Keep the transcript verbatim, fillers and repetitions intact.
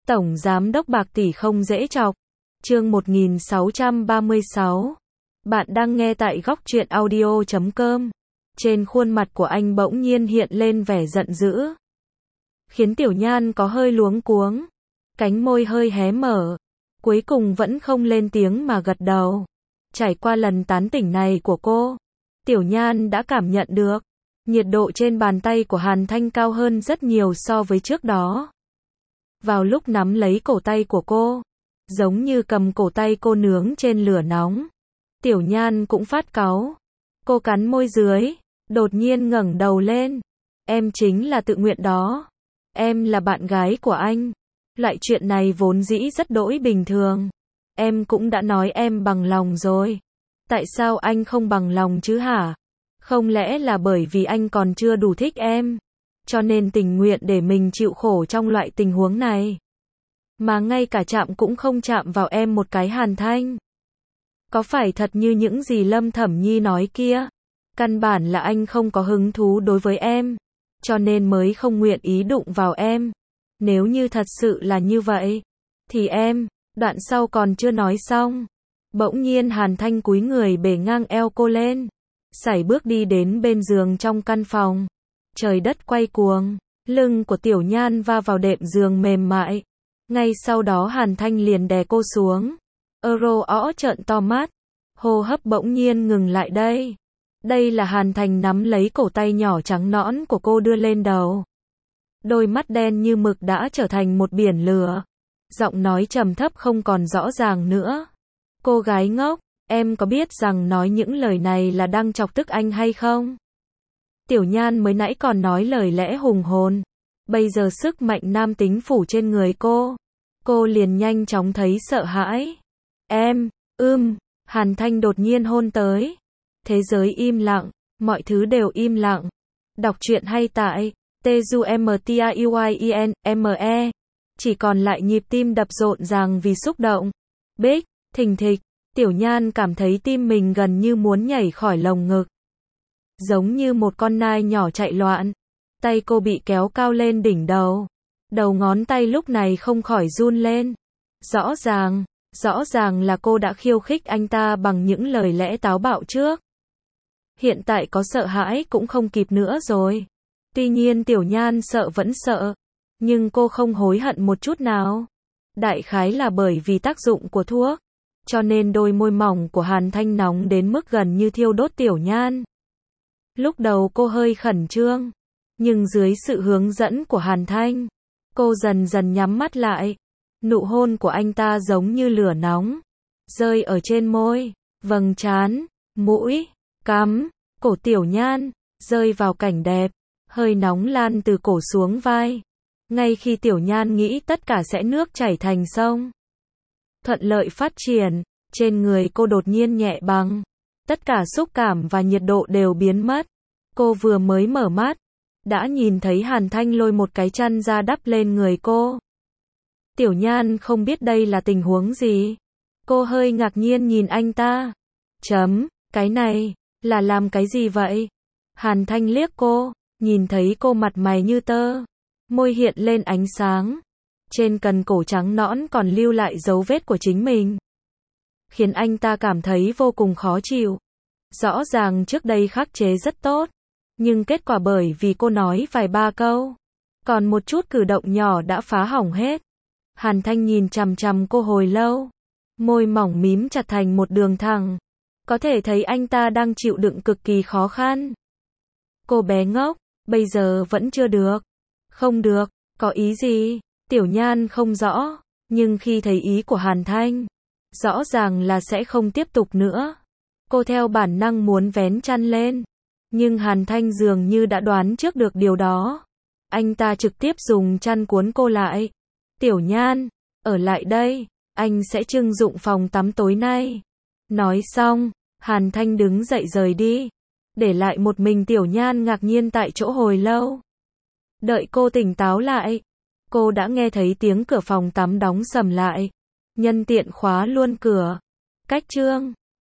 Tổng Giám đốc bạc tỷ không dễ chọc. Chương một nghìn sáu trăm ba mươi sáu. Bạn đang nghe tại góc truyện audio chấm com. Trên khuôn mặt của anh bỗng nhiên hiện lên vẻ giận dữ, khiến Tiểu Nhan có hơi luống cuống, cánh môi hơi hé mở, cuối cùng vẫn không lên tiếng mà gật đầu. Trải qua lần tán tỉnh này của cô, Tiểu Nhan đã cảm nhận được nhiệt độ trên bàn tay của Hàn Thanh cao hơn rất nhiều so với trước đó. Vào lúc nắm lấy cổ tay của cô, giống như cầm cổ tay cô nướng trên lửa nóng, Tiểu Nhan cũng phát cáu. Cô cắn môi dưới, đột nhiên ngẩng đầu lên. Em chính là tự nguyện đó. Em là bạn gái của anh. Loại chuyện này vốn dĩ rất đỗi bình thường. Em cũng đã nói em bằng lòng rồi. Tại sao anh không bằng lòng chứ hả? Không lẽ là bởi vì anh còn chưa đủ thích em, cho nên tình nguyện để mình chịu khổ trong loại tình huống này, mà ngay cả chạm cũng không chạm vào em một cái? Hàn Thanh, có phải thật như những gì Lâm Thẩm Nhi nói kia? Căn bản là anh không có hứng thú đối với em, cho nên mới không nguyện ý đụng vào em. Nếu như thật sự là như vậy, thì em... Đoạn sau còn chưa nói xong, bỗng nhiên Hàn Thanh cúi người bể ngang eo cô lên, sải bước đi đến bên giường trong căn phòng. Trời đất quay cuồng, lưng của Tiểu Nhan va vào đệm giường mềm mại. Ngay sau đó Hàn Thanh liền đè cô xuống. Euro ó trợn to mắt, hô hấp bỗng nhiên ngừng lại. Đây, đây là Hàn Thành nắm lấy cổ tay nhỏ trắng nõn của cô đưa lên đầu. Đôi mắt đen như mực đã trở thành một biển lửa. Giọng nói trầm thấp không còn rõ ràng nữa. Cô gái ngốc, em có biết rằng nói những lời này là đang chọc tức anh hay không? Tiểu Nhan mới nãy còn nói lời lẽ hùng hồn, bây giờ sức mạnh nam tính phủ trên người cô, cô liền nhanh chóng thấy sợ hãi. Em, ưm, Hàn Thanh đột nhiên hôn tới. Thế giới im lặng, mọi thứ đều im lặng. Đọc truyện hay tại T-U-M-T-A-U-I-E-N-M-E. Chỉ còn lại nhịp tim đập rộn ràng vì xúc động. Bích, thình thịch, Tiểu Nhan cảm thấy tim mình gần như muốn nhảy khỏi lồng ngực. Giống như một con nai nhỏ chạy loạn. Tay cô bị kéo cao lên đỉnh đầu. Đầu ngón tay lúc này không khỏi run lên. Rõ ràng, rõ ràng là cô đã khiêu khích anh ta bằng những lời lẽ táo bạo trước. Hiện tại có sợ hãi cũng không kịp nữa rồi. Tuy nhiên Tiểu Nhan sợ vẫn sợ, nhưng cô không hối hận một chút nào. Đại khái là bởi vì tác dụng của thuốc, cho nên đôi môi mỏng của Hàn Thanh nóng đến mức gần như thiêu đốt Tiểu Nhan. Lúc đầu cô hơi khẩn trương, nhưng dưới sự hướng dẫn của Hàn Thanh, cô dần dần nhắm mắt lại. Nụ hôn của anh ta giống như lửa nóng, rơi ở trên môi, vầng trán, mũi, cằm, cổ Tiểu Nhan, rơi vào cảnh đẹp, hơi nóng lan từ cổ xuống vai. Ngay khi Tiểu Nhan nghĩ tất cả sẽ nước chảy thành sông, thuận lợi phát triển, trên người cô đột nhiên nhẹ băng. Tất cả xúc cảm và nhiệt độ đều biến mất. Cô vừa mới mở mắt, đã nhìn thấy Hàn Thanh lôi một cái chăn ra đắp lên người cô. Tiểu Nhan không biết đây là tình huống gì. Cô hơi ngạc nhiên nhìn anh ta. Chấm, cái này, là làm cái gì vậy? Hàn Thanh liếc cô, nhìn thấy cô mặt mày như tơ, môi hiện lên ánh sáng. Trên cần cổ trắng nõn còn lưu lại dấu vết của chính mình, khiến anh ta cảm thấy vô cùng khó chịu. Rõ ràng trước đây khắc chế rất tốt, nhưng kết quả bởi vì cô nói vài ba câu, còn một chút cử động nhỏ đã phá hỏng hết. Hàn Thanh nhìn chằm chằm cô hồi lâu, môi mỏng mím chặt thành một đường thẳng. Có thể thấy anh ta đang chịu đựng cực kỳ khó khăn. Cô bé ngốc, bây giờ vẫn chưa được. Không được, có ý gì? Tiểu Nhan không rõ, nhưng khi thấy ý của Hàn Thanh, rõ ràng là sẽ không tiếp tục nữa. Cô theo bản năng muốn vén chăn lên, nhưng Hàn Thanh dường như đã đoán trước được điều đó. Anh ta trực tiếp dùng chăn cuốn cô lại. Tiểu Nhan, ở lại đây, anh sẽ trưng dụng phòng tắm tối nay. Nói xong, Hàn Thanh đứng dậy rời đi, để lại một mình Tiểu Nhan ngạc nhiên tại chỗ hồi lâu. Đợi cô tỉnh táo lại, cô đã nghe thấy tiếng cửa phòng tắm đóng sầm lại. Nhân tiện khóa luôn cửa. Cách chương